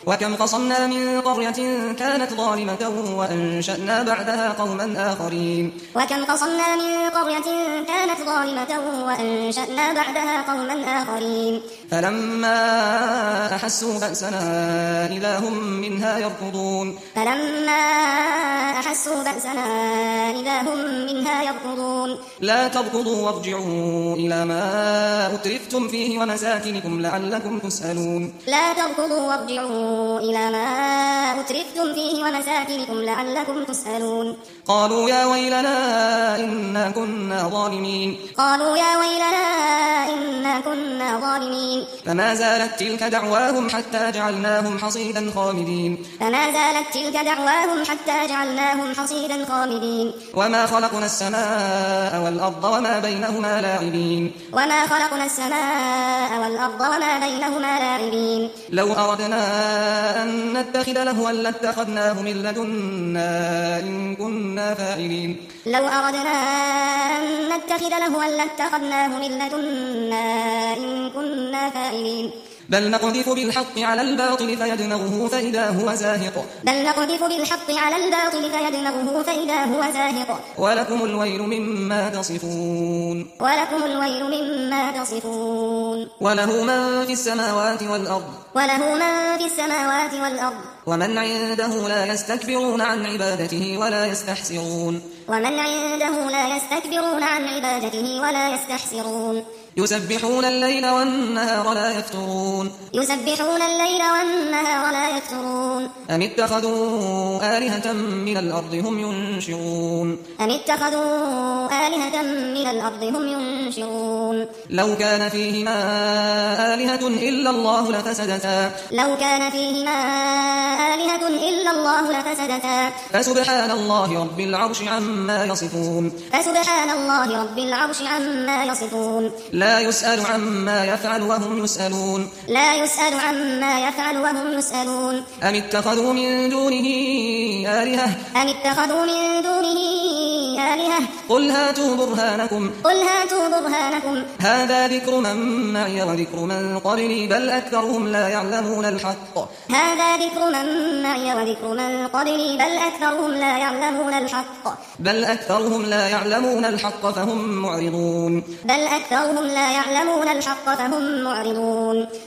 وكم قصمنا من قرية كانت ظالمة وأنشأنا بعدها قوما آخرين وكم قصمنا من قرية كانت ظالمة وأنشأنا بعدها قوما آخرين فلما أحسوا بأسنا إذا هم منها يركضون إذا هم منها يركضون لا تركضوا وارجعوا إلى ما أترفتم فيه ومساكنكم لعلكم تسألون لا تركضوا وارجعوا إلى ما أترفتم فيه ومساكنكم لعلكم تسألون قالوا يا ويلنا إنا كنا ظالمين فما زالت تلك دعواهم حتى جعلناهم حصيدا خامدين وما خلقنا السماء والأرض وما بينهما لاعبين لو أردنا أن نتخذ لهوا لاتخذناه من لدنا إن كنا فاعلين بل نقذف بالحق على الباطل فيدمغه فإذا هو زاهق ولكم الويل مما تصفون وله من في السماوات والأرض ومن عنده لا يستكبرون عن عبادته ولا يستحسرون يسبحون الليل والنهار لا يفترون أم اتخذوا آلهة من الأرض هم ينشرون لو كان فيهما آلهة إلا الله لفسدتا فسبحان الله رب العرش عما يصفون لا يسأل عما يفعل وهم يسألون أم اتخذوا من دونه آلهة قل هاتوا برهانكم هذا ذكر من معي وذكر من قبلي بل أكثرهم لا يعلمون الحق فهم معرضون